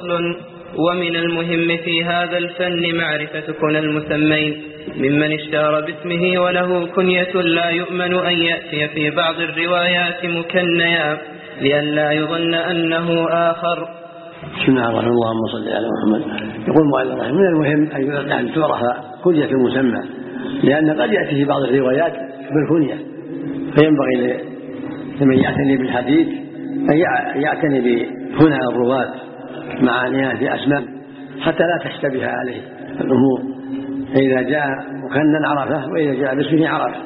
فصل. ومن المهم في هذا الفن معرفة كنى المسمين ممن اشتهر باسمه وله كنية لا يؤمن أن يأتي في بعض الروايات مكنيا لئلا يظن أنه آخر. بسم الله الرحمن الرحيم. اللهم صل على محمد. يقول المؤلف رحمه الله: من المهم أن تعرف كنية المسمى، لأن قد يأتي في بعض الروايات بالكنية، فينبغي لمن يعتني بالحديث أن يعتني بكنى الرواة معانيها في أسماء حتى لا تشتبه عليه الأمور، فإذا جاء مكنًا عرفه وإذا جاء باسمه عرفه.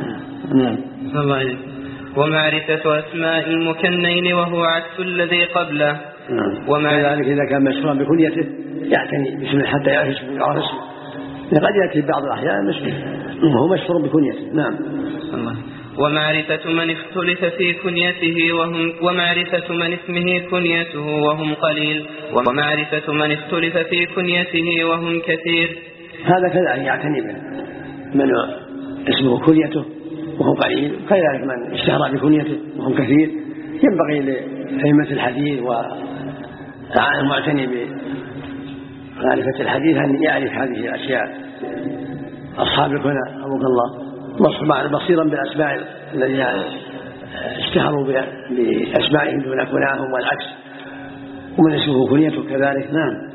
ومعرفة أسماء المكنين وهو عكس الذي قبله. وكذلك إذا كان مشهورا بكنيته يعتني باسمه حتى يعرف اسمه. قد يأتي بعض الأحيان اسمه وهو مشهور بكنيته. نعم. ومعرفة من اختلف في كنيته ومعرفة من اسمه كنيته وهم قليل، ومعرفة من اختلف في كنيته وهم كثير. هذا كذلك يعتني به من اسمه كنيته وهم قليل، كذلك من اشتهر بكنيته وهم كثير. ينبغي لأئمة الحديث والمعتني بمعرفة الحديث أن يعرف هذه الأشياء. أصحاب الكنى رحمه الله بصيرا بالأسماء الذين اشتهروا بأسمائهم دون كناهم والعكس، ومن اسمه كنيته كذلك. نعم.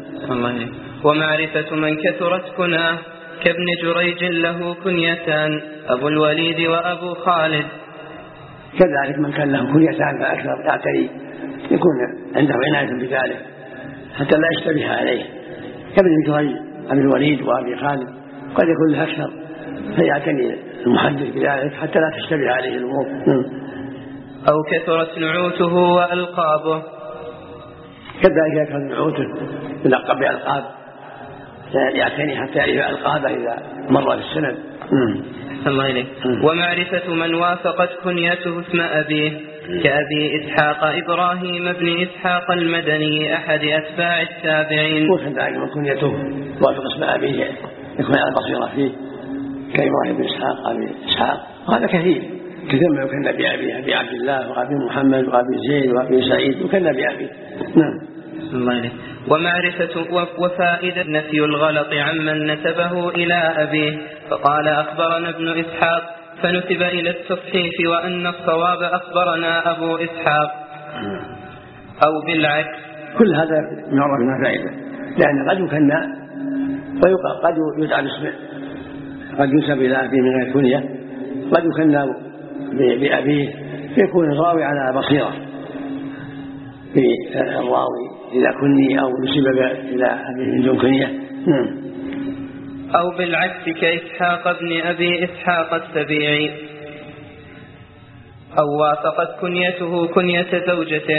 ومعرفة من كثرت كناه كابن جريج له كنيتان أبو الوليد وأبو خالد. كذلك من كان له كنيتان فأكثر يعتني يكون عنده عناية بذلك حتى لا يشتبه عليه، كابن جريج أبي الوليد وأبي خالد قد يكون له أكثر، فيعتني المحدث بذلك حتى لا تشتبه عليه الأمور. أو كثرت نعوته وألقابه. كذلك كان نعوته يلقب بألقاب يعتني حتى يعرف ألقابه إذا مر في السند. الله إليك. ومعرفة من وافقت كنيته اسم أبيه كأبي إسحاق إبراهيم بن إسحاق المدني أحد أتباع التابعين. وكذلك من كنيته وافق اسم أبيه يكون على بصيرة فيه كإبراهيم بن إسحاق أبي إسحاق، وهذا كثير ما يكن بأبيه، أبي عبد الله وأبي محمد وأبي زيد وأبي سعيد يكن بأبيه. نعم. الله. ومعرفة وفائدة نفي الغلط عمن نسبه إلى أبيه، فقال أخبرنا ابن إسحاق فنسب إلى التصحيح وأن الصواب أخبرنا أبو إسحاق أو بالعكس. كل هذا يعرف من فائدة، لأن قد يكنى وقد يدعى اسمه، قد ينسب إلى أبيه من غير كنية، قد يكنى بأبيه فيكون الراوي على بصيرة في الراوي إذا كني أو نسب إلى أبيه من دون كنية. أو بالعكس كإسحاق ابن أبي إسحاق السبيعي، أو وافقت كنيته كنية زوجته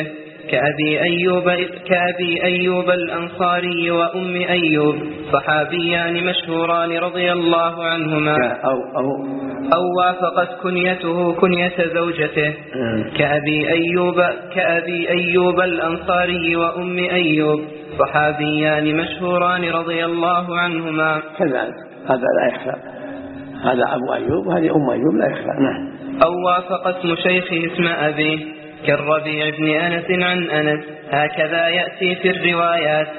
كأبي أيوب الأنصاري وأم أيوب صحابيان مشهوران رضي الله عنهما. أو وافقت كنيته كنية زوجته كأبي أيوب الأنصاري وأم أيوب صحابيان مشهوران رضي الله عنهما. كذلك هذا لا يخفى، هذا أبو أيوب وهذه أم أيوب لا يخفى. نعم. أو وافق اسم شيخه اسم أبيه كالربيع بن أنس عن أنس، هكذا يأتي في الروايات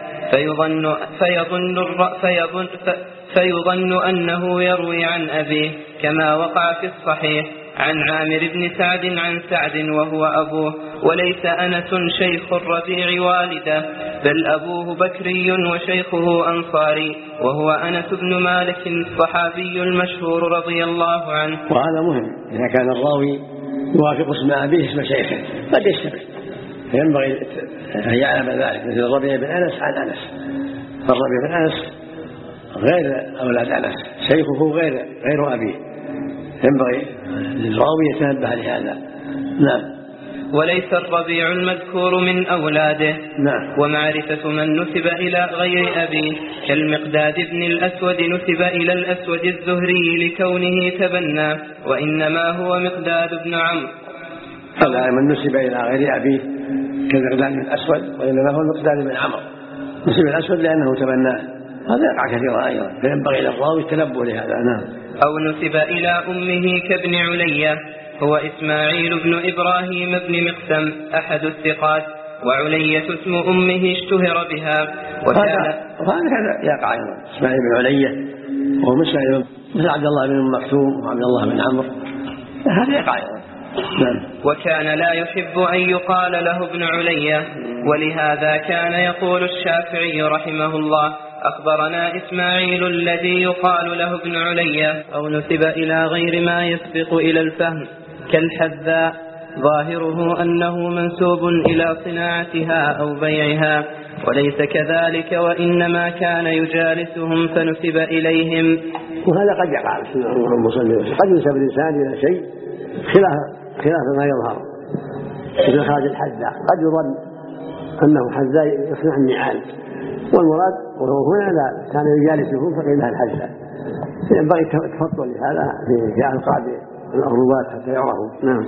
فيظن أنه يروي عن أبيه كما وقع في الصحيح عن عامر بن سعد عن سعد وهو أبوه، وليس أنس شيخ الربيع والده، بل أبوه بكري وشيخه أنصاري وهو أنس بن مالك الصحابي المشهور رضي الله عنه. وهذا مهم إذا كان الراوي يوافق اسم أبيه اسم شيخه قد يشتبه، فينبغي أن يعلم ذلك، مثل الربيع بن أنس عن أنس، فالربيع بن أنس غير أولاد أنس، شيخه غير أبيه، ينبغي للراوي يتنبه لهذا. نعم. وليس الربيع المذكور من أولاده. نعم. ومعرفة من نسب إلى غير أبيه كالمقداد بن الأسود نسب إلى الأسود الزهري لكونه تبنى وإنما هو مقداد بن عمرو. هذا من نسب إلى غير أبيه كالمقداد بن الأسود وإنما هو مقداد بن عمرو، نسب الأسود لأنه تبناه، هذا يقع كثيرا أيضا، فينبغي للراوي التنبه لهذا. نعم. أو نسب إلى أمه كابن علية هو إسماعيل بن إبراهيم بن مقسم أحد الثقات وعلية اسم أمه اشتهر بها. وهذا يقع أيضا إسماعيل بن علية وهو مثل عبد الله بن مكتوم وعبد الله بن عمرو، هذا يقع أيضا. وكان لا يحب أن يقال له ابن علية، ولهذا كان يقول الشافعي رحمه الله: أخبرنا إسماعيل الذي يقال له ابن علية، أو نسب إلى غير ما يسبق إلى الفهم كالحذاء، ظاهره أنه منسوب إلى صناعتها أو بيعها، وليس كذلك، وإنما كان يجالسهم فنسب إليهم. وهذا قد يقع قد ينسب الإنسان إلى شيء خلاف ما يظهر، مثل خالد الحذاء قد يظن أنه حذاء يصنع النعال، والمراد وهو هنا لا كان يجالسه فقيل له الحذاء. ينبغي التفطن لهذا في ألقاب الأغربات حتى يعرفوا. نعم.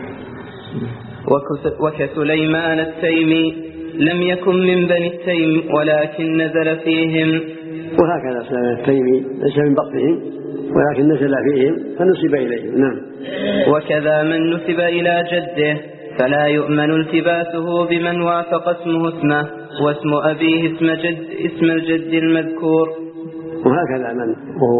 وكسليمان التيمي لم يكن من بني التيم ولكن نزل فيهم. وهكذا سليمان التيمي ليس من بطنهم ولكن نزل فيهم فنسب إليهم. نعم. وكذا من نسب إلى جده فلا يؤمن التباسه بمن وافق اسمه اسمه واسم أبيه اسم الجد المذكور. وهكذا من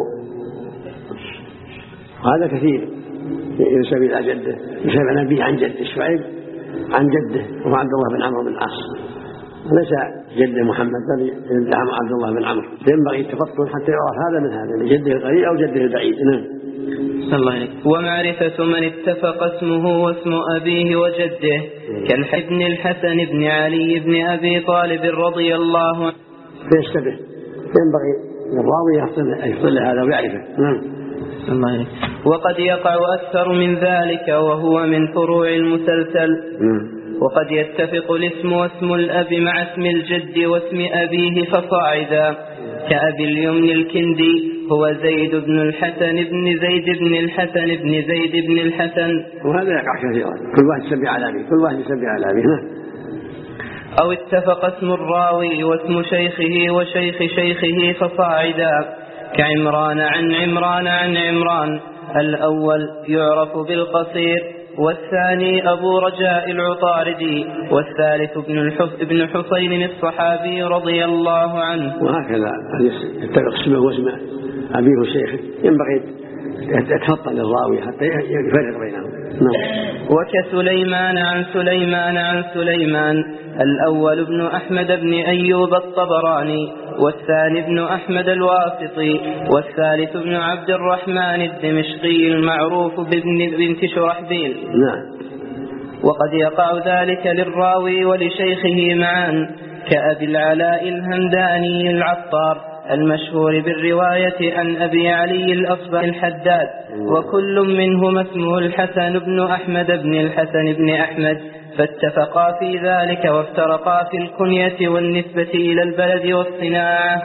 وهذا كثير ينسب إلى جده، ينسب عن أبيه عن جده شعيب عن جده وهو عبد الله بن عمرو بن العاص، ليس جد محمد بل جد عبد الله بن عمرو. ينبغي التفطن حتى يعرف هذا من هذا، جده القريب أو جده البعيد. نعم. ومعرفة من اتفق اسمه واسم أبيه وجده كالحبن الحسن بن علي بن أبي طالب رضي الله عنه. فيشتبه، ينبغي للراوي يحصل هذا ويعرفه. نعم. وقد يقع أكثر من ذلك وهو من فروع المسلسل. وقد يتفق الاسم واسم الأب مع اسم الجد واسم أبيه فصاعدا، كأبي اليمن الكندي هو زيد بن الحسن بن زيد بن الحسن بن زيد بن الحسن. وهذا يقع كثيرا، كل واحد يسمي على أبيه. أو اتفق اسم الراوي واسم شيخه وشيخ شيخه فصاعدا، كعمران عن عمران عن عمران، الأول يعرف بالقصير، والثاني أبو رجاء العطاردي، والثالث ابن حسين الصحابي رضي الله عنه. وهكذا يتفق اسمه واسم أبيه وشيخه، ينبغي يتفطن للراوي حتى يفرق بينهم. وكسليمان عن سليمان عن سليمان، الأول ابن أحمد بن أيوب الطبراني، والثاني ابن أحمد الواسطي، والثالث ابن عبد الرحمن الدمشقي المعروف بنت شرحبيل. وقد يقع ذلك للراوي ولشيخه معا، كأبي العلاء الهمداني العطار المشهور بالرواية عن أبي علي الأصبغ الحداد، وكل منهما اسمه الحسن بن أحمد بن الحسن بن أحمد، فاتفقا في ذلك وافترقا في الكنية والنسبة إلى البلد والصناعة.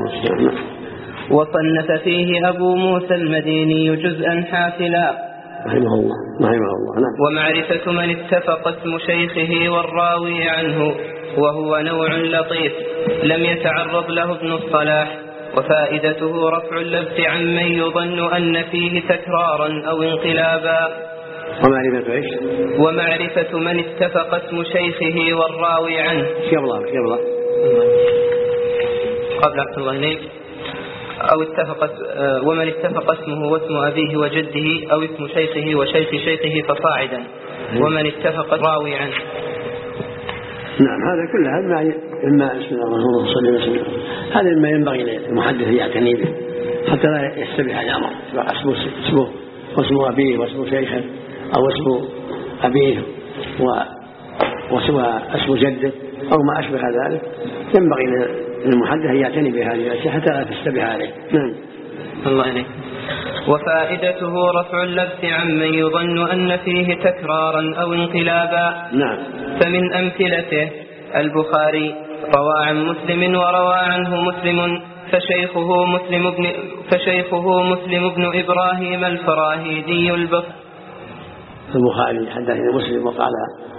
وصنف فيه أبو موسى المديني جزءا حافلا رحمه الله. ومعرفة من اتفق اسم شيخه والراوي عنه، وهو نوع لطيف لم يتعرض له ابن الصلاح، وفائدته رفع اللبس عمن يظن أن فيه تكرارا أو انقلابا. ومعرفة من اتفق اسم شيخه والراوي عنه. قبل أحسن الله إليك. ومن اتفق اسمه واسم أبيه وجده أو اسم شيخه وشيخ شيخه فصاعدا، ومن اتفق الراوي عنه. نعم، هذا كل هذا إما اسم الرسول صلى الله عليه وسلم، هذا ما ينبغي للمحدث يعتني به حتى لا يشتبه الأمر، اسمه واسم أبيه واسم شيخه أو اسم أبيه واسم جده أو ما أشبه ذلك، ينبغي للمحدث أن يعتني بهذه الأشياء حتى لا تشتبه عليه. نعم. الله عليك. وفائدته رفع اللبس عمن يظن أن فيه تكرارا أو انقلابا. نعم. فمن أمثلته البخاري روى عن مسلم وروى عنه مسلم، فشيخه مسلم بن إبراهيم الفراهيدي البصري. البخاري حدثني مسلم وقال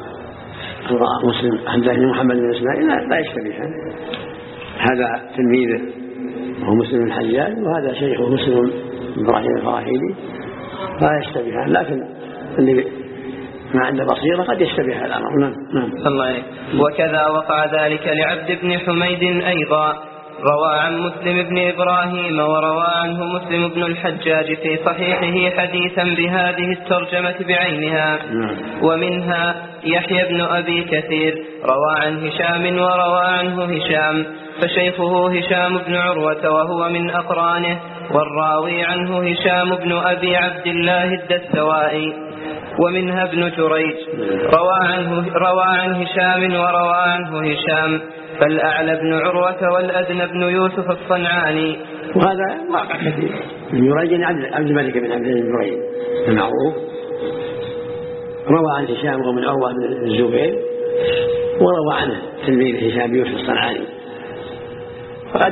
مسلم حدثني محمد بن إسماعيل، لا يشتبه، هذا تلميذه وهو مسلم الحجاج، وهذا شيخه مسلم إبراهيم الفراهيدي، لا يشتبهان. لكن اللي ما عنده بصيرة قد يشتبه الأمر. نعم. الله. وكذا وقع ذلك لعبد بن حميد أيضا، روى عن مسلم بن إبراهيم وروى عنه مسلم بن الحجاج في صحيحه حديثا بهذه الترجمة بعينها. ومنها يحيى بن أبي كثير روى عن هشام وروى عنه هشام، فشيخه هشام بن عروة وهو من أقرانه، والراوي عنه هشام بن أبي عبد الله الدستوائي. ومنها ابن جريج روى عن هشام وروى عنه هشام، فالأعلى بن عروة والأدنى بن يوسف الصنعاني. وهذا واقع كثير. ابن جريج عبد الملك بن عبد جريج المعروف روى عن هشام ومن عروة بن الزبير، وروى عنه تلميذ هشام يوسف الصنعاني. فقد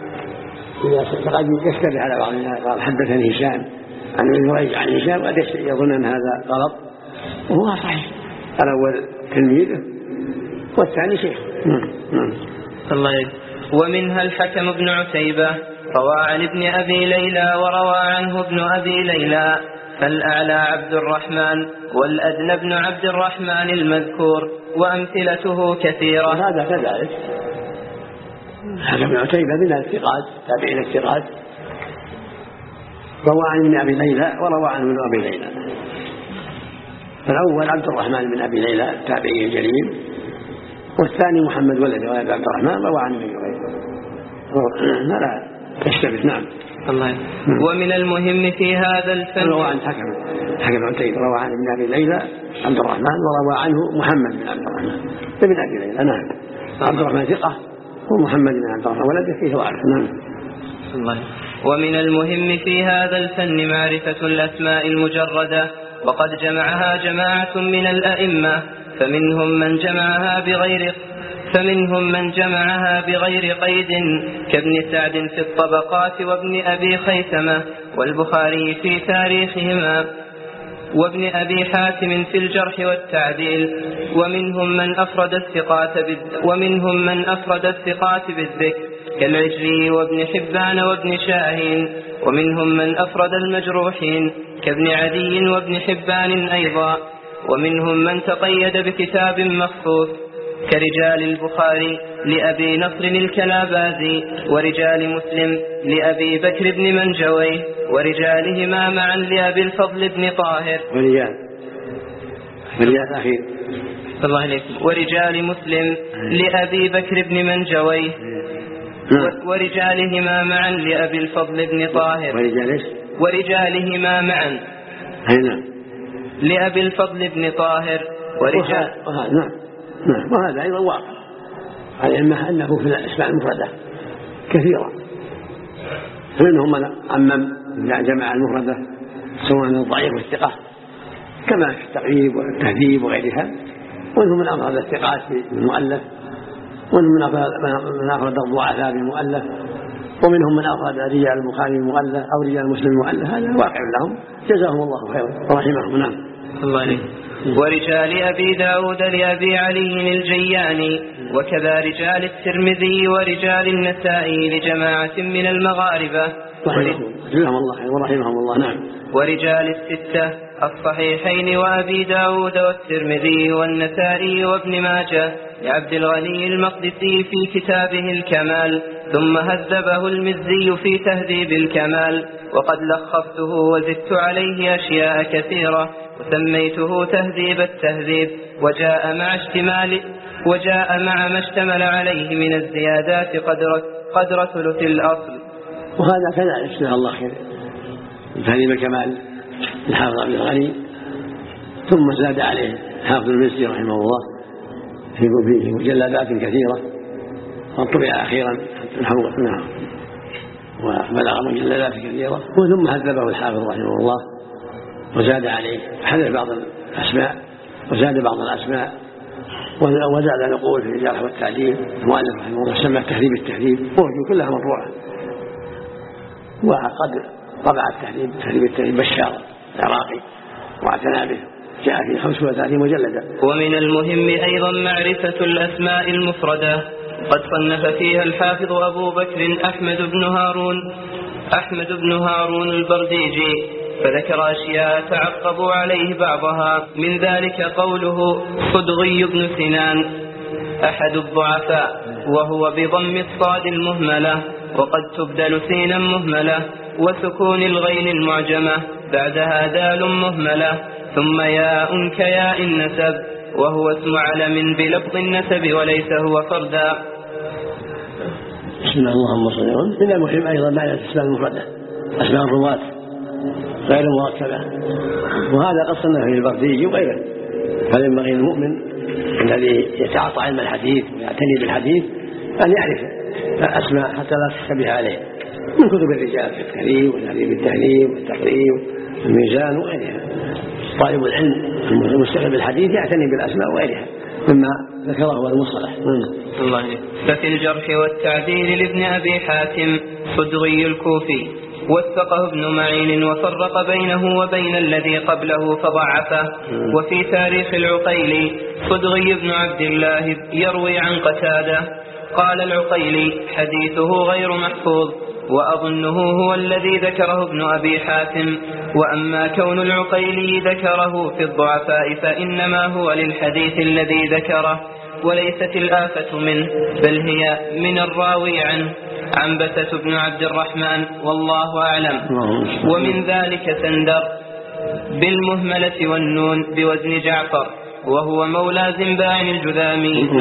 يشتبه على بعض الناس، قال حدثني هشام عن ابن جريج عن هشام، قد يظن أن هذا غلط وهو صحيح. الأول تلميذه والثاني شيخ. الله. ومنها الحكم بن عتيبة روى عن ابن أبي ليلى وروى عنه ابن أبي ليلى، فالأعلى عبد الرحمن والأدنى بن عبد الرحمن المذكور، وأمثلته كثيرة. هذا كذلك. الحكم بن عتيبة من الثقات، تابعين الثقات، روى عن ابن أبي ليلى وروى عنه ابن أبي ليلى. فالأول عبد الرحمن بن أبي ليلى التابعي الجليل، والثاني محمد ولد عبد الرحمن روى عن ابن جريج. لا تشتبه. نعم. الله. ومن المهم في هذا الفن روى عن حكم بن عتيبة روى عن ابن أبي ليلى عبد الرحمن، وروى عنه محمد بن عبد الرحمن ابن أبي ليلى. نعم. عبد الرحمن ثقة، ومحمد بن عبد الرحمن ولده فيه ضعف. نعم. الله. ومن المهم في هذا الفن معرفة الأسماء المجردة، وقد جمعها جماعة من الأئمة، فمنهم من جمعها بغير قيد كابن سعد في الطبقات وابن أبي خيثمة والبخاري في تاريخهما وابن أبي حاتم في الجرح والتعديل. ومنهم من أفرد الثقات بالذكر كالعجلي وابن حبان وابن شاهين. ومنهم من أفرد المجروحين كابن عدي وابن حبان أيضا. ومنهم من تقيد بكتاب مخصوص كرجال البخاري لأبي نصر الكلابازي، ورجال مسلم لأبي بكر بن منجويه، ورجالهما معا لأبي الفضل بن طاهر. ورجال أخير. الله عليكم. ورجال مسلم لأبي بكر بن منجويه، ورجالهما معا لأبي الفضل بن طاهر. ورجالهما معا لأبي الفضل بن طاهر. نعم. وهذا أيضا واقع على أنه في الأسماء المفردة كثيرا، منهم من عمم جمع المفردة سواء الضعيف والثقة كما في التقريب والتهذيب وغيرها، ومنهم من أفرد الثقات بالمؤلف، ومنهم من أفرد الضعفاء بالمؤلف، ومنهم من أفرد رجال البخاري المؤلف أو رجال مسلم المؤلف. هذا واقع لهم، جزاهم الله خيرا ورحمهم. نعم. الله عليه. ورجال أبي داود لأبي علي الجياني، وكذا رجال الترمذي ورجال النسائي لجماعة من المغاربة جزاهم الله خيرا ورحمهم الله. نعم. ورجال الستة الصحيحين وأبي داود والترمذي والنسائي وابن ماجه لعبد الغني المقدسي في كتابه الكمال، ثم هذبه المزي في تهذيب الكمال، وقد لخصته وزدت عليه أشياء كثيرة وسميته تهذيب التهذيب، وجاء مع ما اشتمل عليه من الزيادات قدر ثلث الأصل. وهذا كذلك جزاه الله خير تهذيب الكمال الحافظ عبد الغني، ثم زاد عليه حافظ المزي رحمه الله في مجلدات كثيرة، وطبع أخيرا وبلغ مجلدات كثيرة، ثم هذبه الحافظ رحمه الله وزاد عليه، حذف بعض الأسماء وزاد بعض الأسماء، وزاد نقول في الجرح والتعديل. المؤلف رحمه الله سمى تهذيب التهذيب، وهي كلها مطبوعة، وقد طبع تهذيب التهذيب بشار العراقي واعتنى به، جاء في 35 مجلدا. ومن المهم أيضا معرفة الأسماء المفردة، قد صنف فيها الحافظ أبو بكر أحمد بن هارون البرديجي فذكر أشياء تعقب عليه بعضها، من ذلك قوله صدغي بن سنان أحد الضعفاء، وهو بضم الصاد المهملة، وقد تبدل سينا مهملة وسكون الغين المعجمة بعدها دال مهملة ثم ياء كياء النسب، وهو اسم علم بلفظ النسب وليس هو فردا. بسم الله اللهم صل وسلم. من المهم أيضا معنى الأسماء المفردة، أسماء الرواة غير مركبة، وهذا قصنا في البردي وغيره. فينبغي المؤمن الذي يتعاطى علم الحديث ويعتني بالحديث أن يعرف الأسماء حتى لا تشتبه عليه، من كتب الرجال في التهذيب والتهذيب التهذيب والتقريب والميزان وغيرها. طالب العلم المشتغل بالحديث يعتني بالأسماء وغيرها مما ذكره المصطلح. الله. ففي الجرح والتعديل لابن أبي حاتم صدغي الكوفي، وثقه ابن معين وفرق بينه وبين الذي قبله فضعفه. وفي تاريخ العقيلي صدغي بن عبد الله يروي عن قتادة قال العقيلي حديثه غير محفوظ، وأظنه هو الذي ذكره ابن أبي حاتم. وأما كون العقيلي ذكره في الضعفاء فإنما هو للحديث الذي ذكره، وليست الآفة منه، بل هي من الراوي عنه عنبسة بن عبد الرحمن والله أعلم. ومن ذلك سندر بالمهملة والنون بوزن جعفر، وهو مولى زنباع الجذامي.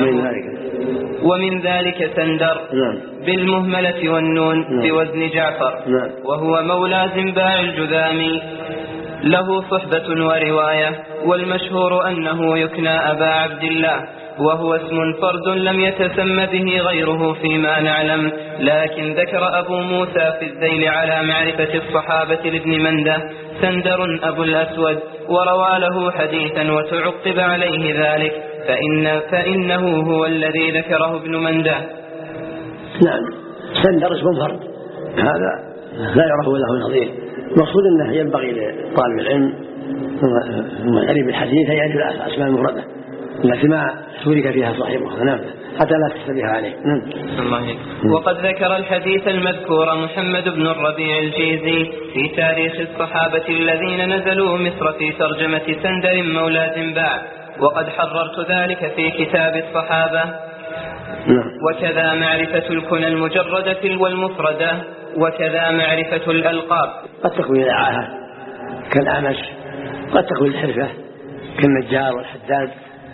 ومن ذلك سندر بالمهملة والنون بوزن جعفر، وهو مولى زنباع الجذامي، له صحبة ورواية، والمشهور أنه يكنى أبا عبد الله، وهو اسم فرد لم يتسم به غيره فيما نعلم. لكن ذكر أبو موسى في الذيل على معرفة الصحابة لابن منده سندر أبو الأسود، وروى له حديثا وتعقب عليه ذلك فإنه هو الذي ذكره ابن منده. نعم، سندر اسم فرد، هذا لا يعرف له نظير. المقصود أنه ينبغي لطالب العلم ثم يعرف الحديث يعرف الأسماء المفردة التي ما شرك فيها صاحبها، نعم، حتى لا تشتبه عليه. وقد ذكر الحديث المذكور محمد بن الربيع الجيزي في تاريخ الصحابة الذين نزلوا مصر في ترجمة سندر مولى زنباع، وقد حررت ذلك في كتاب الصحابة. وكذا معرفة الكنى المجردة والمفردة، وكذا معرفة الألقاب. قد تكون العاهة كالأعمش، قد تكون الحرفة كالنجار والحداد.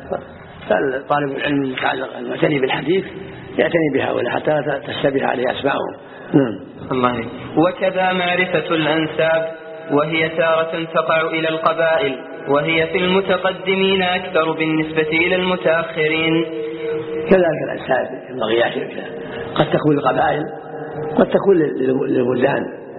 طالب العلم المعتني بالحديث يعتني بهؤلاء حتى لا تشتبه عليه أسماءهم. الله. وكذا معرفة الأنساب، وهي تارة تقع إلى القبائل، وهي في المتقدمين أكثر بالنسبة إلى المتأخرين. كذلك الأنساب ينبغي يعرف، قد تكون القبائل، قد تكون للبلدان،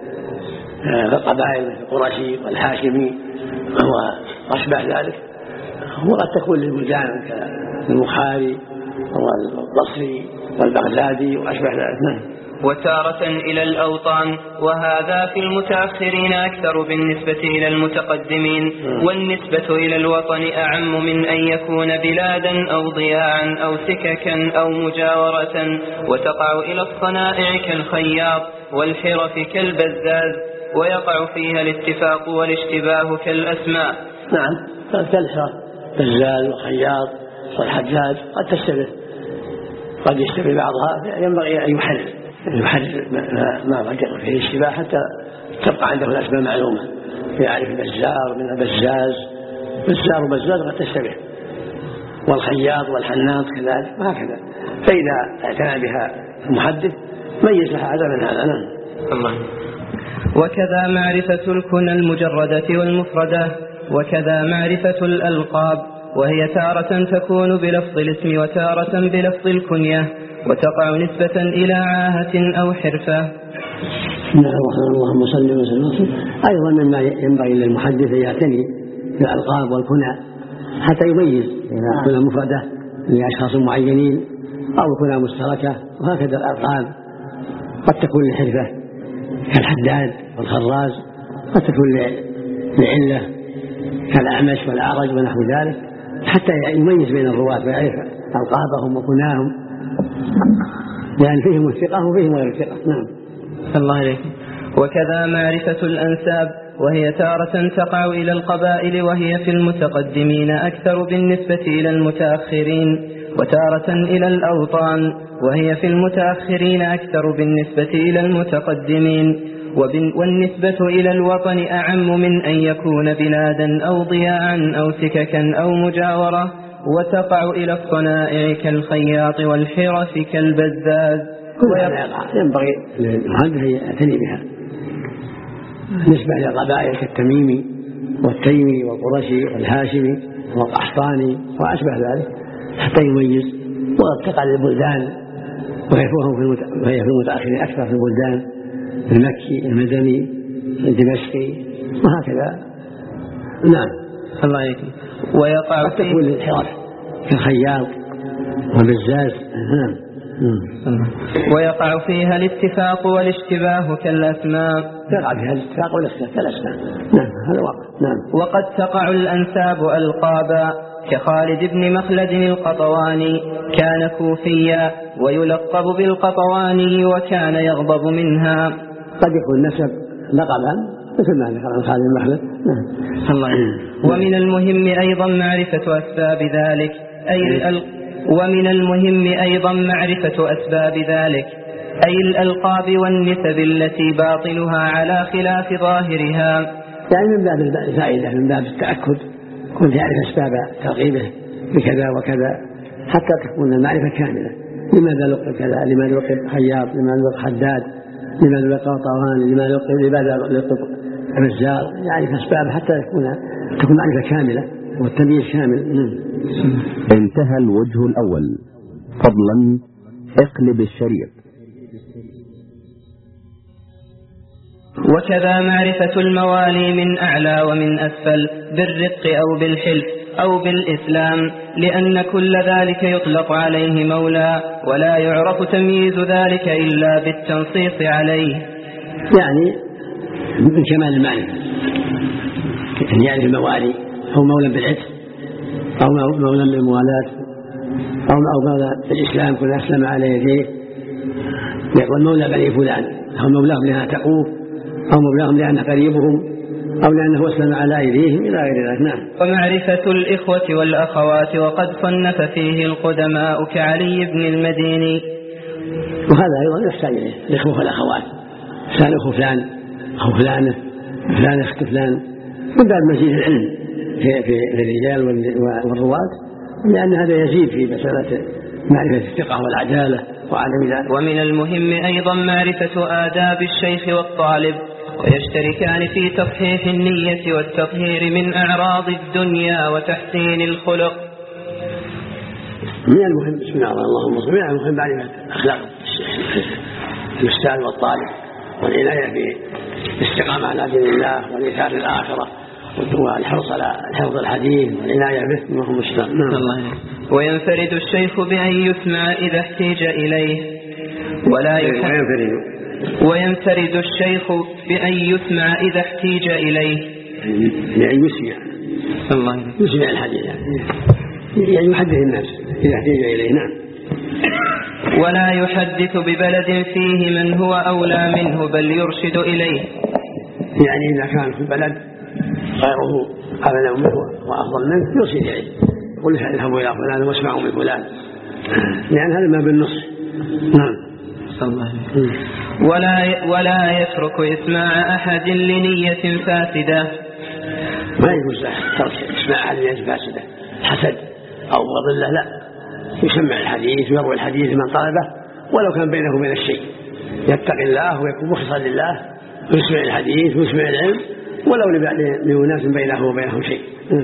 القبائل القرشي والهاشمي وأشبه ذلك، وقد تكون للبلدان كالبخاري والبصري والبغدادي وأشبه ذلك. وتارة إلى الأوطان، وهذا في المتأخرين أكثر بالنسبة إلى المتقدمين. والنسبة إلى الوطن أعم من أن يكون بلادا أو ضياعا أو سككا أو مجاورة، وتقع إلى الصنائع كالخياط والحرف كالبزاز، ويقع فيها الاتفاق والاشتباه كالأسماء. نعم، كالحرف بزاز وخياط والحجاج قد تشتبه، قد يشتبه بعضها، ينبغي أن يحرر ما وجد فيه الاشتباه حتى تبقى عنده الأسماء معلومة، يعرف البزار من بزاز، بزار وبزاز قد تشتبه، والخياط والحناط كذلك، وهكذا. فإذا اعتنى بها المحدث ميز لها هذا من هذا. الله. وكذا معرفة الكنى المجردة والمفردة، وكذا معرفة الألقاب، وهي تارة تكون بلفظ الاسم وتارة بلفظ الكنية، وتقع نسبة إلى عاهة أو حرفة. اللهم صل وسلم. أيضا مما ينبغي للمحدث أن يعتني بالألقاب والكنى حتى يميز كنى مفردة لأشخاص معينين أو كنى مشتركة، وهكذا الألقاب قد تكون للحرفة كالحداد والخراز، قد تكون لعلة كالأعمش والأعرج ونحو ذلك، حتى يميز بين الرواة ويعرف ألقابهم وكناهم، لأن فيهم الثقة وفيهم غير الثقة. نعم. الله عليك. وكذا معرفة الأنساب، وهي تارة تقع إلى القبائل وهي في المتقدمين أكثر بالنسبة إلى المتأخرين، وتارة إلى الأوطان وهي في المتأخرين أكثر بالنسبة إلى المتقدمين، والنسبة إلى الوطن أعم من أن يكون بلادا أو ضياعا أو سككا أو مجاورة، وتقع إلى الصنائع كالخياط والحرف كالبزاز. ينبغي للمهندس أن يعتني بها بالنسبة للقبائل كالتميمي والتيمي والقرشي والهاشمي والقحطاني وأشبه ذلك حتى يميز. وقد تقع للبلدان وهي في المتأخرين أكثر في البلدان، المكي المدني الدمشقي وهكذا. نعم الله يكفي. ويقع قد تكون للحرف كالخياط والبزاز. نعم. ويقع فيها الاتفاق والاشتباه كالأسماء. تقع فيها الاتفاق والاشتباه كالأسماء. نعم هذا واقع. نعم. وقد تقع الأنساب ألقابا كخالد بن مخلد القطواني كان كوفيا ويلقب بالقطواني وكان يغضب منها. قد يكون نسب لقبا مثل ما ذكر عن خالد بن مخلد. ومن المهم أيضا معرفة أسباب ذلك أي الألقاب والنسب التي باطنها على خلاف ظاهرها. يعني من باب الفائدة، من باب التأكد كنت يعرف أسباب ترغيبه بكذا وكذا حتى تكون المعرفة كاملة. لماذا لقب كذا، لماذا لقب خياط، لماذا لقب حداد، لماذا لقب طواني، لماذا لقب رجال. يعني أسباب حتى تكون معرفة كاملة والتمييز كامل. انتهى الوجه الأول. فضلا اقلب الشريط. وكذا معرفة الموالي من أعلى ومن أسفل بالرق أو بالحلف أو بالإسلام، لأن كل ذلك يطلق عليه مولى، ولا يعرف تمييز ذلك إلا بالتنصيص عليه. يعني من كمال المعرفة أن يعرف الموالي، هو مولى بالعتق أو مولى بالموالاة أو مولى بالإسلام كل أسلم على يديه. يقول مولى بني فلان، أو مولاهم لأنها تقوف، أو مولاهم لأنه قريبهم، أو لأنه أسلم على أيديهم إلى غير ذلك. نعم. ومعرفة الإخوة والأخوات وقد صنف فيه القدماء كعلي بن المديني. وهذا أيضا يحتاج إليه الإخوة والأخوات، فلان أخو فلان أو فلانة، فلان أخت فلان، من باب مزيد العلم في الرجال والرواة، لأن هذا يزيد في مسألة معرفة الثقة والعدالة وعدم ذلك. ومن المهم أيضا معرفة آداب الشيخ والطالب، ويشتركان في تصحيح النية والتطهير من أعراض الدنيا وتحسين الخلق. من المهم بسم الله اللهم صل، من المهم معرفة أخلاق الأستاذ والطالب، والعناية بالاستقامة على دين الله والإيثار الآخرة والحرص على حفظ الحديث والعناية به وهم الإسلام. وينفرد الشيخ بأن يسمع إذا احتاج إليه وينفرد الشيخ بأن يسمع إذا احتاج إليه، يعني يسمع الحديث، يعني يحدث الناس إذا احتاج إليه. نعم. ولا يحدث ببلد فيه من هو أولى منه بل يرشد إليه. يعني إذا كان في البلد غيره أبدا منه وأفضل منه يرشد إليه، يقول اذهبوا إلى فلان واسمعوا من فلان، لأن هذا ما بالنص. نعم. ولا يترك إسماع أحد لنية فاسدة. ما يجوز ترك إسماع أحد لنية فاسدة، حسد أو غضلة، لا، يسمع الحديث ويروي الحديث من طلبه ولو كان بينه وبين الشيء، يتقي الله ويكون مخلصا لله ويسمع الحديث ويسمع العلم ولو لأناس بينه وبينهم شيء.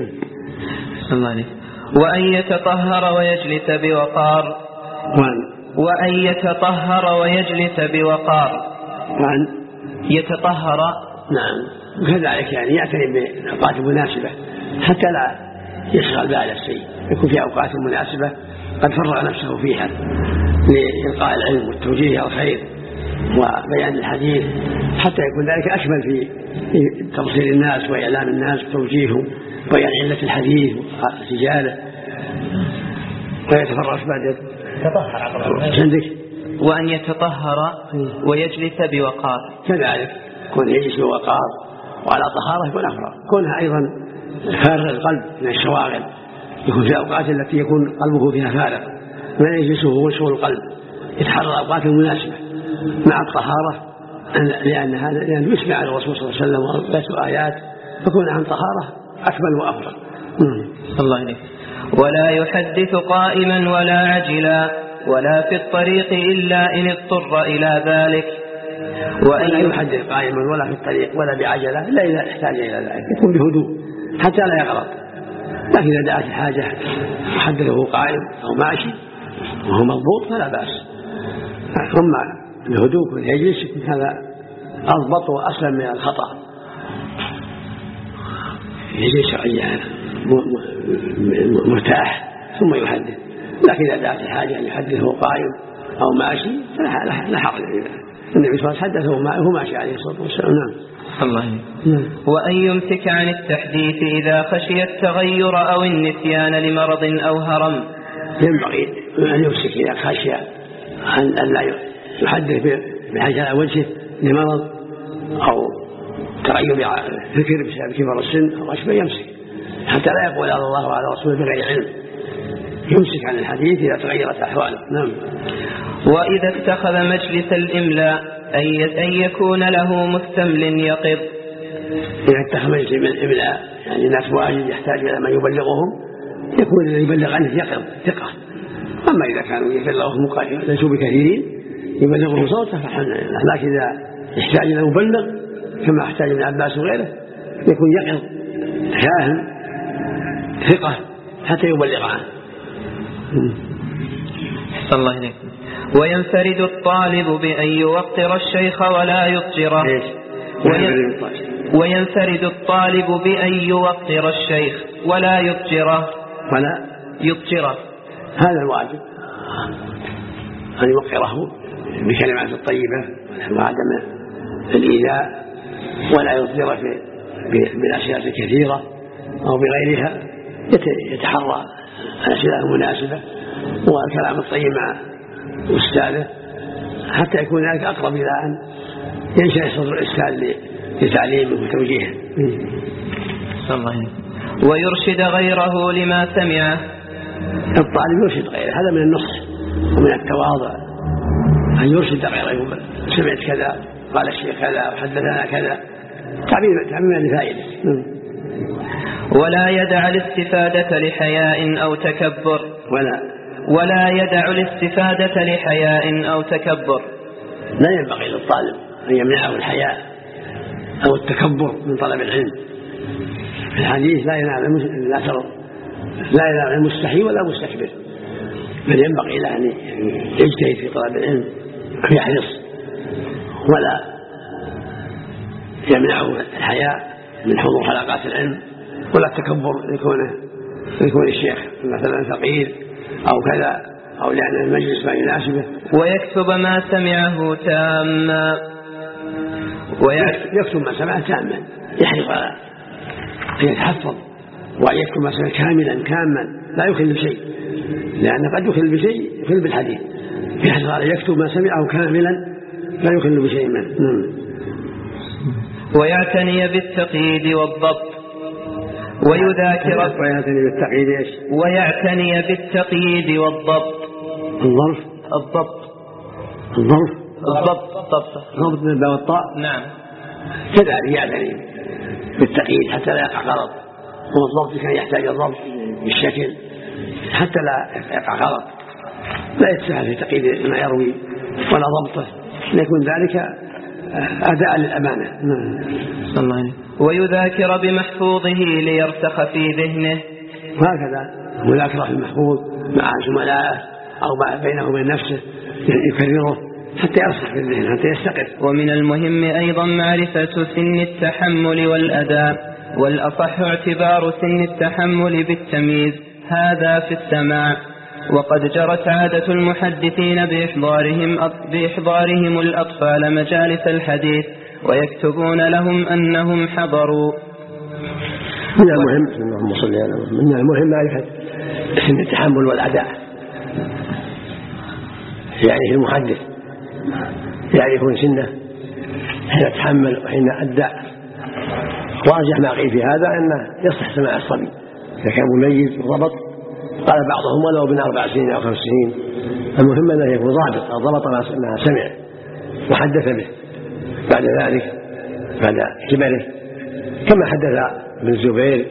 وأن يتطهر ويجلس بوقار. وأن يتطهر ويجلس بوقار. وأن يتطهر. نعم. وكذلك يعني يعتني بأوقات مناسبة حتى لا يشغل بال الشيء، يكون في أوقات مناسبة قد فرغ نفسه فيها لإلقاء العلم والتوجيه الخير وبيان الحديث، حتى يكون ذلك أكمل في تبصير الناس وإعلام الناس وتوجيههم وبيان علة الحديث وسجاله. ويتفرغ بعد وأن يتطهر ويجلس بوقار، كذلك يكون يجلس بوقار وعلى طهارة يكون أفضل. كونها أيضا فارغ القلب من الشواغل، يكون في الأوقات التي يكون قلبه فيها فارغ لا يجلسه وشغل القلب، يتحرى الأوقات المناسبة مع الطهارة، لأن يسمع عن الرسول صلى الله عليه وسلم ويتلو آيات، فكون عن طهارة أكمل وأفضل. الله عليك. ولا يحدث قائما ولا عجلا ولا في الطريق إلا إن اضطر إلى ذلك. ولا يحدث قائما ولا في الطريق ولا بعجلة إلا إذا احتاج إلى ذلك، يكون بهدوء حتى لا يغلط. لكن إذا دعت الحاجة يحدثه قائم أو ماشي وهو مضبوط فلا بأس. أما الهدوء واليجلس هذا أضبط وأسلم من الخطأ. يجلس رجعا مرتاح ثم يحدث، لكن إذا دعت الحاجة أن يحدثه قائم أو ماشي فلا حرج عليه. النبي صلى الله عليه وسلم حدثه وهو ماشي عليه الصلاة والسلام. الله. وأن يمسك عن التحديث إذا خشي التغير أو النسيان لمرض أو هرم. ينبغي أن يمسك إذا خشي أن لا يحدث بحاجة على وجهه لمرض أو تغير فكر بسبب كبر السن أو أشبه، يمسك حتى لا يقول على الله وعلى رسوله بغير علم. يمسك عن الحديث إذا تغيرت أحواله. نعم. وإذا اتخذ مجلس الإملاء أن يكون له مستمل يقظ. إذا اتخذ مجلس الإملاء يعني الناس واجد يحتاج إلى من يبلغهم، يكون الذي يبلغ عنه يقظ ثقة. أما إذا كانوا يبلغهم ليسوا بكثيرين يبلغهم صوته فالحمد لله. لكن إذا يحتاج إلى مبلغ كما احتاج ابن عباس وغيره يكون يقظ فاهم ثقة حتى يبلغ عنه. الله عليك. وينفرد الطالب بأن يوقر الشيخ ولا يضجره. وينفرد الطالب بأن يوقر الشيخ ولا يضجره. هذا الواجب أن يوقره بكلمات الطيبة وعدم الإيذاء، ولا يضجر بالأشياء الكثيرة أو بغيرها، يتحرى الأشياء المناسبة والكلام الطيب مع أستاذه حتى يكون ذلك أقرب إلى أن ينشأ صدر الأستاذ لتعليمه وتوجيهه. ويرشد غيره لما سمعه. الطالب يرشد غيره، هذا من النصح ومن التواضع أن يرشد غيره. سمعت كذا قال الشيخ كذا وحدثنا كذا، تعميما لفائدة. ولا يدع الاستفادة لحياء أو تكبر. ولا يدع الاستفادة لحياء أو تكبر. لا ينبغي للطالب أن يمنعه الحياء أو التكبر من طلب العلم. في الحديث لا ينال المستحي ولا مستكبر، بل ينبغي له أن يجتهد في طلب العلم ويحرص، ولا يمنعه الحياء من حضور حلقات العلم ولا التكبر لكون الشيخ مثلا فقير أو كذا أو لأن المجلس ما يناسبه. ويكتب ما سمعه تاما. يكتب ما سمعه تاما، يحرص على أن يتحفظ وأن يكتب ما سمعه كاملا لا يخل بشيء، لأن قد يخل بشيء يخل بالحديث. يحرص على يكتب ما سمعه كاملا لا يخل بشيء منه. ويعتني بالتقييد والضبط. ويعتني بالتقييد والضبط. الضبط من الباء والطاء. نعم. كذلك يعتني بالتقييد حتى لا يقع غلط، والضبط كان يحتاج الضبط بالشكل حتى لا يقع غلط، لا يتساهل في تقييد ما يروي ولا ضبطه، ليكون ذلك أداء للأمانة. ويذاكر بمحفوظه ليرسخ في ذهنه. هكذا مذاكرة المحفوظ مع زملائه أو بينه وبين نفسه يكرره حتى يرسخ في الذهن حتى يستقر. ومن المهم أيضا معرفة سن التحمل والأداء، والأصح اعتبار سن التحمل بالتمييز، هذا في السماع. وقد جرت عادة المحدثين بإحضارهم الأطفال مجالس الحديث ويكتبون لهم أنهم حضروا. من المهم معرفة سن التحمل والأداء، يعني المحدث يعرفون سنه حين يتحمل وحين أداء. راجح ما قيل في هذا أنه يصح سماع الصبي إذا كان مميز وضبط. قال بعضهم ولو ابن 4 سنين أو 5 سنين، المهم أنه يكون ضابط أو ضبط ما سمع وحدث به بعد ذلك بعد كبره، كما حدث ابن الزبير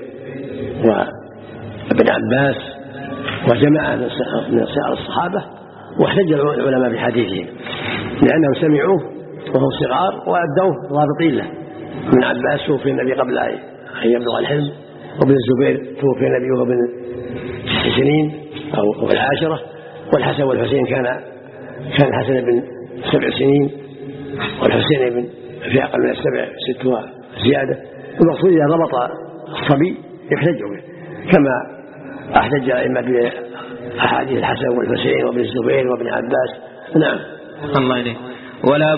وابن عباس وجماعة من سائر الصحابة، واحتج العلماء بحديثهم لأنهم سمعوه وهم صغار وأدوه ضابطين له. ابن عباس توفي النبي قبل أن يبلغ الحلم، وابن الزبير توفي النبي وهو ابن 6 سنين أو 10، والحسن والحسين كان الحسن ابن 7 سنين والحسين ابن في أقل من 7 6 وزيادة. المقصود إذا ضبط الصبي يحتج به كما احتج الأئمة بأحاديث الحسن والحسين وابن الزبير وابن عباس. نعم. الله إليك. ولا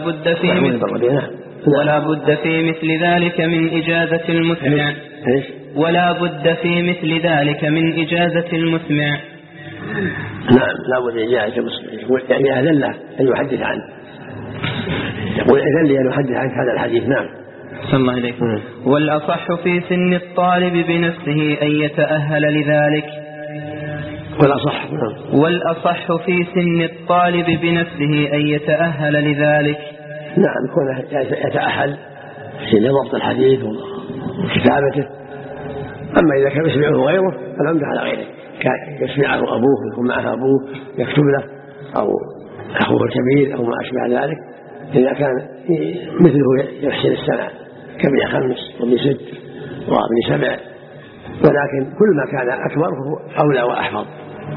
بد في مثل ذلك من إجازة المسمع. ولا بد في مثل ذلك من إجازة المسمع. نعم، لا بد إجازة المسمع، يعني أذن له أن يحدث عنه، يقول أذن لي أن يحدث عنك هذا الحديث. نعم. الله عليك. والأصح في سن الطالب بنفسه أن يتأهل لذلك. والأصح في سن الطالب بنفسه أن يتأهل لذلك. نعم، يكون يتأهل في ضبط الحديث وكتابته. أما إذا كان يسمعه غيره فالعمدة على غيره، يسمعه أبوه يكون معه أبوه يكتب له أو أخوه الكبير أو ما أشبه ذلك، إذا كان مثله يحسن السمع كابن 5 وابن 6 وابن 7، ولكن كل ما كان أكبر فهو أولى وأحفظ.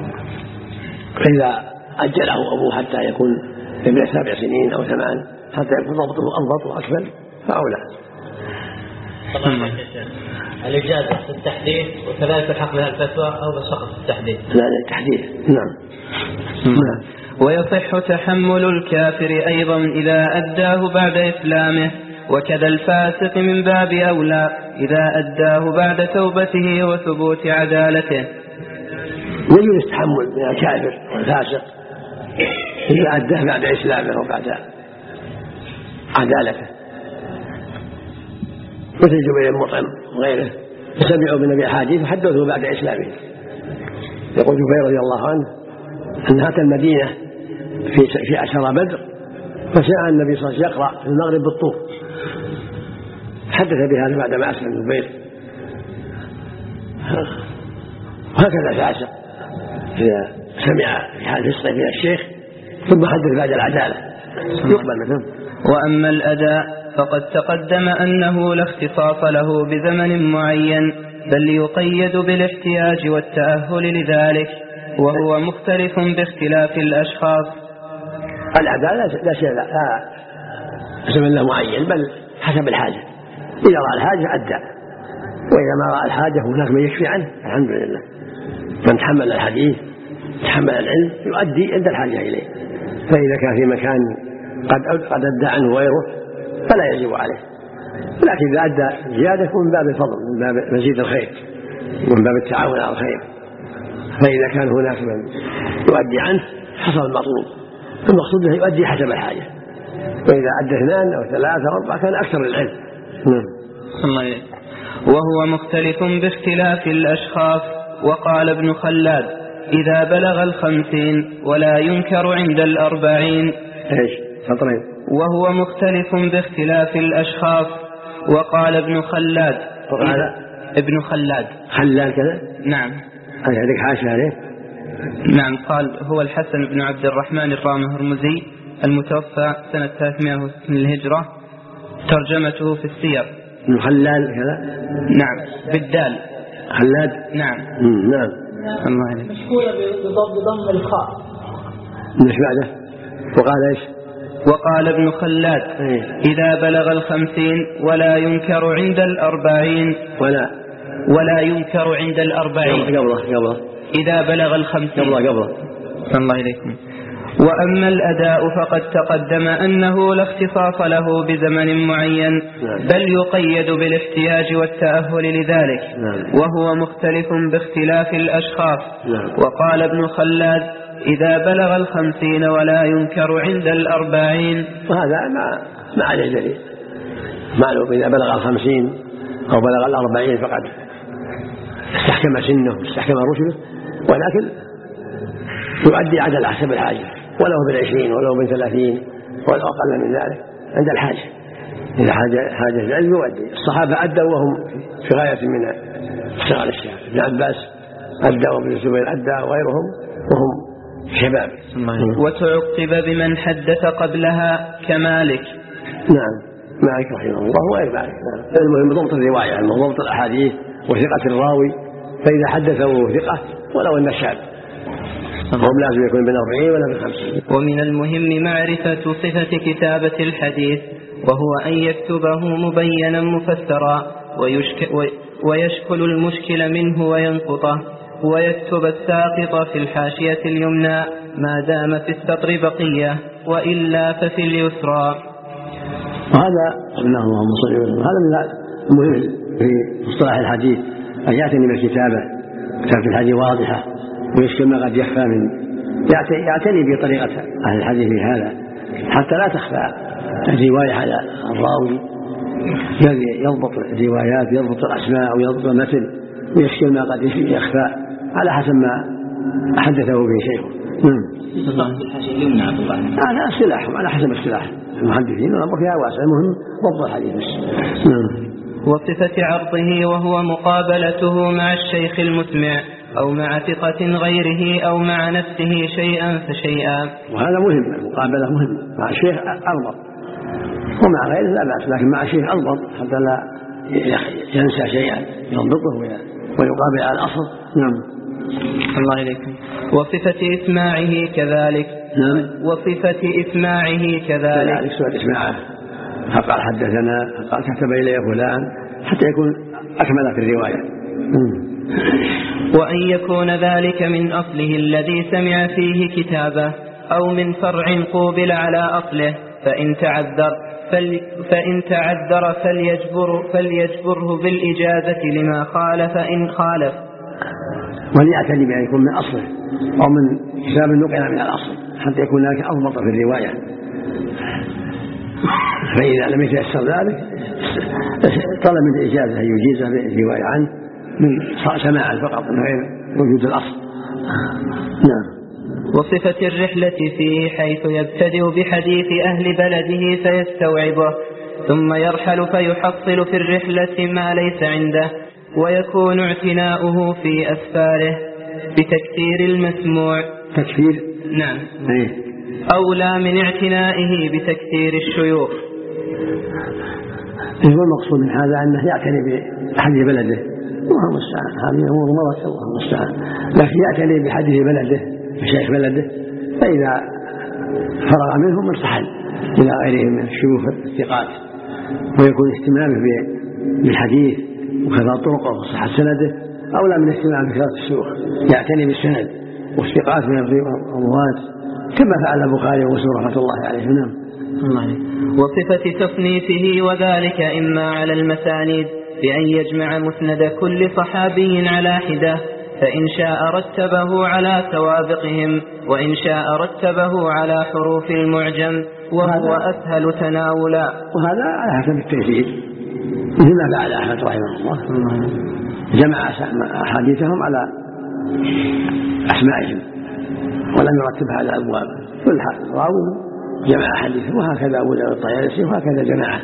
فإذا أجله أبوه حتى يكون ابن 7 سنين أو 8 حتى يكون ضبطه أضبط وأكمل فأولى. الإجازة في التحديث وكذلك الحق لها الفتوى أو بالسقط في التحديث. لا التحديث. نعم. ويصح تحمل الكافر أيضا إذا أداه بعد إسلامه، وكذا الفاسق من باب أولى إذا أداه بعد توبته وثبوت عدالته. يجوز التحمل من الكافر والفاسق إذا أداه بعد إسلامه وبعد عدالته، مثل جبير بن مطعم وغيره سمعوا من النبي حديث وحدثوا بعد إسلامه. يقول جبير رضي الله عنه أن أتى المدينة في 10 بدر، فسمع النبي صلى الله عليه وسلم يقرأ في المغرب بالطور، حدث بهذا بعد ما أسلم جبير. وهكذا الفاسق إذا سمع في حال فسقه من الشيخ ثم حدث بعد العدالة يقبل مثلا. وأما الأداء فقد تقدم أنه لا اختصاص له بزمن معين، بل يقيد بالاحتياج والتأهل لذلك، وهو مختلف باختلاف الأشخاص. العدالة لا شيء لا زمن له معين، بل حسب الحاجة. إذا رأى الحاجة أدى، وإذا ما رأى الحاجة هناك من يكفي عنه الحمد لله. من تحمل الحديث تحمل العلم يؤدي عند الحاجة إليه. فإذا كان في مكان قد أدى عنه غيره فلا يجب عليه، ولكن إذا أدى زيادة يكون من باب الفضل، من باب مزيد الخير، من باب التعاون على الخير. فإذا كان هناك من يؤدي عنه حصل المطلوب، المقصود أنه يؤدي حسب الحاجة. وإذا أدى 2 أو 3 أو 4 كان أكثر العلم. وهو مختلف باختلاف الأشخاص. وقال ابن خلاد إذا بلغ 50 ولا ينكر عند 40. وهو مختلف باختلاف الأشخاص. وقال ابن خلاد ابن خلاد كذا. نعم. عندك حاشة عليه. نعم، قال هو الحسن بن عبد الرحمن الرامي هرمزي المتوفى سنة 300 من الهجرة، ترجمته في السير. ابن خلال كذا. نعم بالدال. خلاد. نعم. نعم. الله عليك. مشهورة بضم الخاء. مش بعده. وقال ايش؟ وقال ابن خلاد إذا بلغ 50 ولا ينكر عند 40. ولا ينكر عند 40. قبله. إذا بلغ 50. قبله. الله إليكم. وأما الأداء فقد تقدم أنه لا اختصاص له بزمن معين، بل يقيد بالاحتياج والتأهل لذلك، وهو مختلف باختلاف الأشخاص. وقال ابن خلاد إذا بلغ 50 ولا ينكر عند 40. وهذا ما عليه دليل. معلوم إذا بلغ 50 أو بلغ 40 فقد استحكم سنه واستحكم رشده، ولكن يؤدي عدل حسب الحاجة، ولو بال20 ولو بال30 ولو أقل من ذلك عند الحاجة. إذا حاجة العلم يؤدي. الصحابة أدوا وهم في غاية من اشتغال الشهر، ابن عباس أدى وابن الزبير أدى وغيرهم وهم شباب. وتعقب بمن حدث قبلها كمالك. نعم مالك رحمه الله وغير مالك. المهم ضبط الرواية، ضبط الأحاديث وثقة الراوي، فإذا حدثه ثقة ولو أن شاب هم لازم يكون بين 40 ولا بين 50. ومن المهم معرفة صفة كتابة الحديث، وهو أن يكتبه مبينا مفسرا ويشكل المشكل منه وينقطه، ويكتب الساقط في الحاشية اليمنى ما دام في السطر بقية، وإلا ففي اليسرى. وهذا قلناه اللهم صل وسلم، هذا من المهم في مصطلح الحديث أن يعتني بالكتابة، كتابة الحديث واضحة ويشكل ما قد يخفى من يعتني بطريقة أهل الحديث في هذا حتى لا تخفى الرواية على الراوي، يضبط الروايات، يضبط الأسماء ويضبط المتن ويشكل ما قد يخفى على حسب ما حدثه به شيخه. هذا سلاح على حسب السلاح المحدثين والأمر فيها واسع، المهم ضبط الحديث بس. وصفة عرضه وهو مقابلته مع الشيخ المسمع أو مع ثقة غيره أو مع نفسه شيئا فشيئا. وهذا مهم، المقابلة مهم، مع الشيخ أضبط ومع غيره لا بأس، لكن مع الشيخ أضبط حتى لا ينسى شيئا يضبطه ويقابل على الأصل. نعم. الله إليكم. وصفة إسماعه كذلك. نعم. وصفة إسماعه كذلك. صفة إسماعه، فقال حدثنا، فقال كتب إلي فلان، حتى يكون أكمل في الرواية. وأن يكون ذلك من أصله الذي سمع فيه كتابه، أو من فرع قوبل على أصله، فإن تعذر فليجبره بالإجازة لما خالف إن خالف. وليعتني بأن يكون من أصله أو من كتاب نقل من الأصل حتى يكون ذلك أضبط في الرواية. فإذا لم يتيسر ذلك طلب من الإجازة أن يجيزه بالرواية عنه من سماعا فقط من غير وجود الأصل. نعم. وصفة الرحلة فيه حيث يبتدئ بحديث أهل بلده فيستوعبه، ثم يرحل فيحصل في الرحلة ما ليس عنده، ويكون اعتناؤه في أسفاره بتكثير المسموع. تكثير؟ نعم. أولى من اعتنائه بتكثير الشيوخ. المقصود من هذا أنه يعتني بحديث بلده، الله المستعان، هذه أمور مرت الله المستعان، لكن يعتني بحديث بلده مشايخ بلده، فإذا فرغ منهم ارتحل إلى غيرهم من الشيوخ الثقات، ويكون اهتمامه بالحديث وكذا طرقه وصحة سنده أولى من اهتمامه بكثرة الشيوخ. يعتني بالسند والثقات من الرواة كما فعل البخاري ومسلم رحمة الله عليه. نعم. وصفة تصنيفه وذلك إما على المسانيد بأن يجمع مسند كل صحابي على حدة، فإن شاء رتبه على سوابقهم، وإن شاء رتبه على حروف المعجم، وهو أسهل تناولا. وهذا على حسب التيسير مثل ما فعل أحمد رحمه الله، جمع أحاديثهم على أسمائهم ولم يرتبها على أبواب، كل راوي جمع أحاديثه، وهكذا أبو داود الطيالسي وهكذا جماعة.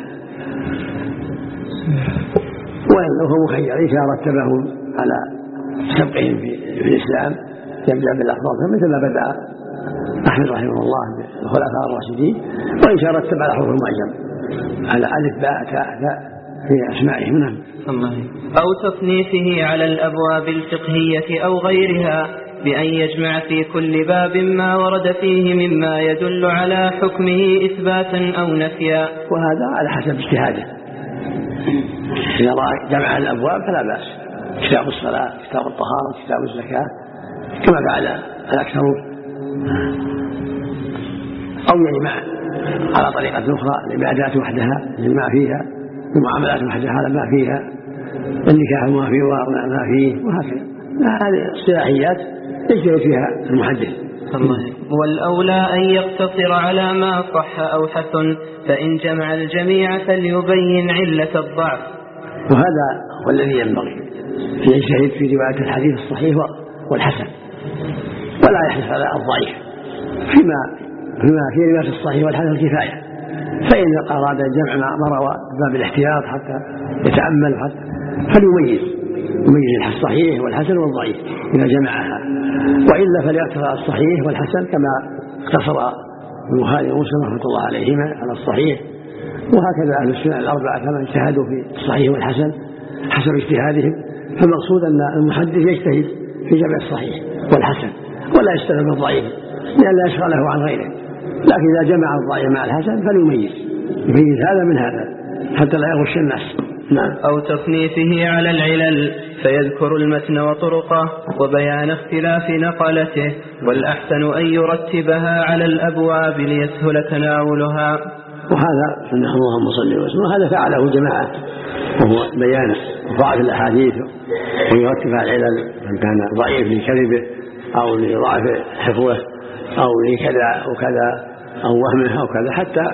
وإنه هو مخير إذا رتبهم على سبقهم في الإسلام يبدأ بالأفضل مثل ما بدأ أحمد رحمه الله بالخلفاء الراشدين، وإن شاء رتب على حروف المعجم على ألف باء تاء ثاء في أسمائهم. نعم. أو تصنيفه على الأبواب الفقهية أو غيرها بأن يجمع في كل باب ما ورد فيه مما يدل على حكمه إثباتا أو نفيا، وهذا على حسب اجتهاده. إذا رأى جمع الأبواب فلا بأس، كتاب الصلاة، كتاب الطهارة، كتاب الزكاة، كما فعل الأكثرون، أو يجمع على طريقة أخرى العبادات وحدها يجمع فيها، المعاملات وحدها هذا ما فيها، النكاح ما فيه وما فيه، وهكذا. هذه الصلاحيات يجري فيها المحدث. والأولى أن يقتصر على ما صح أو حسن، فإن جمع الجميع فليبين علة الضعف. وهذا هو الذي ينبغي يجتهد في رواية الحديث الصحيح والحسن، ولا يحرص على الضعيف فيما في رواية الصحيح والحسن كفاية، فإن أراد الجمع ما روى باب الاحتياط حتى يتأمل فليميز الصحيح والحسن والضعيف إذا جمعها، وإلا فليقتصر على الصحيح والحسن كما اقتصر البخاري ومسلم رحمة الله عليهما على الصحيح. وهكذا أهل السنة الأربعة كما اجتهدوا في الصحيح والحسن حسب اجتهادهم، فالمقصود أن المحدث يجتهد في جمع الصحيح والحسن ولا يشتغل بالضعيف لئلا يشغله عن غيره، لكن إذا جمع الضعيف مع الحسن فليميز هذا من هذا حتى لا يغش الناس. نعم. أو تصنيفه على العلل فيذكر المتن وطرقه وبيان اختلاف نقلته، والأحسن أن يرتبها على الأبواب ليسهل تناولها. وهذا سنة اللهم صل وسلم، وهذا فعله جماعة وهو بيان ضعف الأحاديث ويرتبها العلل من كان ضعيف لكذبه أو لضعف حفظه أو لكذا وكذا أو وهمه أو كذا حتى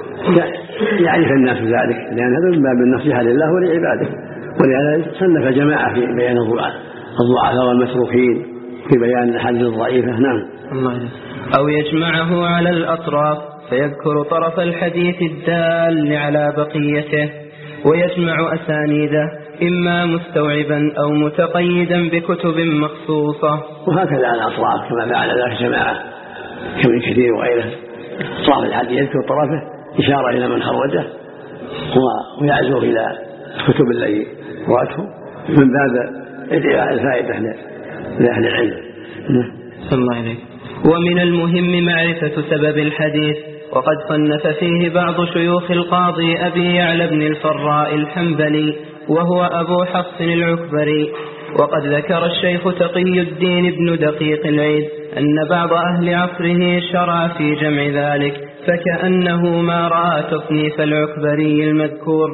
يعرف الناس ذلك، لأن هذا من باب النصيحة لله ولعباده. ولهذا صنف جماعة في بيان الضعفاء والمتروكين في بيان الأحاديث الضعيفة. نعم. أو يجمعه على الأطراف فيذكر طرف الحديث الدال على بقيته، ويجمع أسانيده إما مستوعبا أو متقيدا بكتب مخصوصة. وهكذا على الأطراف كما فعل ذلك جماعة كابن كثير وغيره، طرف الحديث يذكر طرفه إشارة إلى من خرجه ويعزو إلى الكتب التي رواته من باب الفائدة لأهل العلم. صلى الله عليه. ومن المهم معرفة سبب الحديث، وقد صنف فيه بعض شيوخ القاضي أبي يعلى بن الفراء الحنبلي وهو أبو حفص العكبري. وقد ذكر الشيخ تقي الدين بن دقيق العيد أن بعض أهل عصره شرع في جمع ذلك، فكأنه ما رأى تصنيف العكبري المذكور.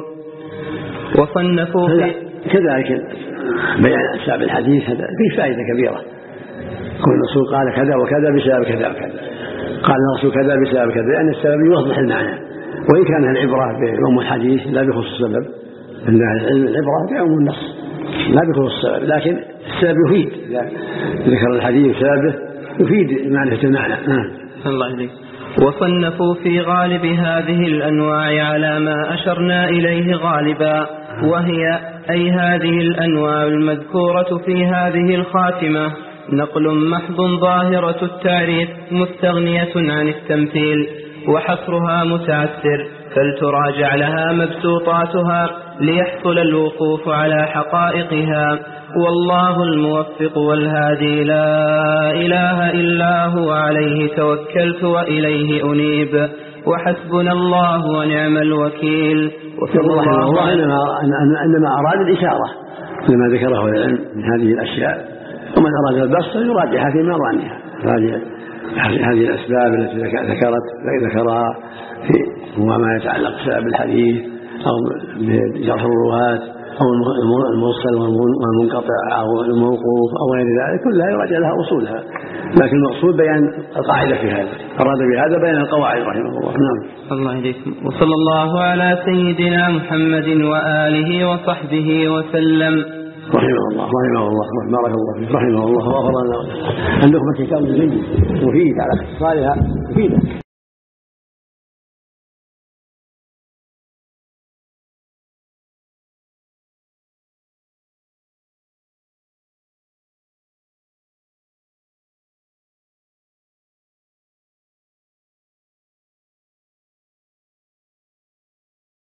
وصنفوا كذلك بيان أسباب الحديث هذا فيه فائدة كبيرة. كل الرسول قال كذا وكذا بسبب كذا وكذا، قال الرسول كذا بسبب كذا، لأن السبب يوضح المعنى، وإن كان العبرة بعموم الحديث لا بخصوص السبب، إن العبرة بعموم النص لا بخصوص السبب، لكن السبب يفيد، إذا ذكر الحديث سببه يفيد معرفة المعنى. الله عليك. وصنفوا في غالب هذه الأنواع على ما أشرنا إليه غالبا، وهي أي هذه الأنواع المذكورة في هذه الخاتمة نقل محض ظاهرة التعريف مستغنية عن التمثيل، وحصرها متعسر، فلتراجع لها مبسوطاتها ليحصل الوقوف على حقائقها. والله الموفق والهادي، لا إله إلا هو، عليه توكلت وإليه أنيب، وحسبنا الله ونعم الوكيل. وصلى الله إنما أراد الإشارة لما ذكره العلم من هذه الأشياء، ومن أراد البسط يراجعها في مرانها، هذه الأسباب التي ذكرها وما يتعلق بسبب الحديث أو بجرح الرواة أو المرسل والمنقطع أو الموقوف أو غير ذلك كلها يراجع لها أصولها، لكن المقصود بيان القاعدة في هذا، أراد بهذا بيان القواعد رحمه الله. نعم. الله عليكم. وصلى الله على سيدنا محمد وآله وصحبه وسلم. رحمه الله بارك الله فيك، رحمه الله وغفر لنا. عندكم كتاب جيد مفيد على اختصارها مفيدة.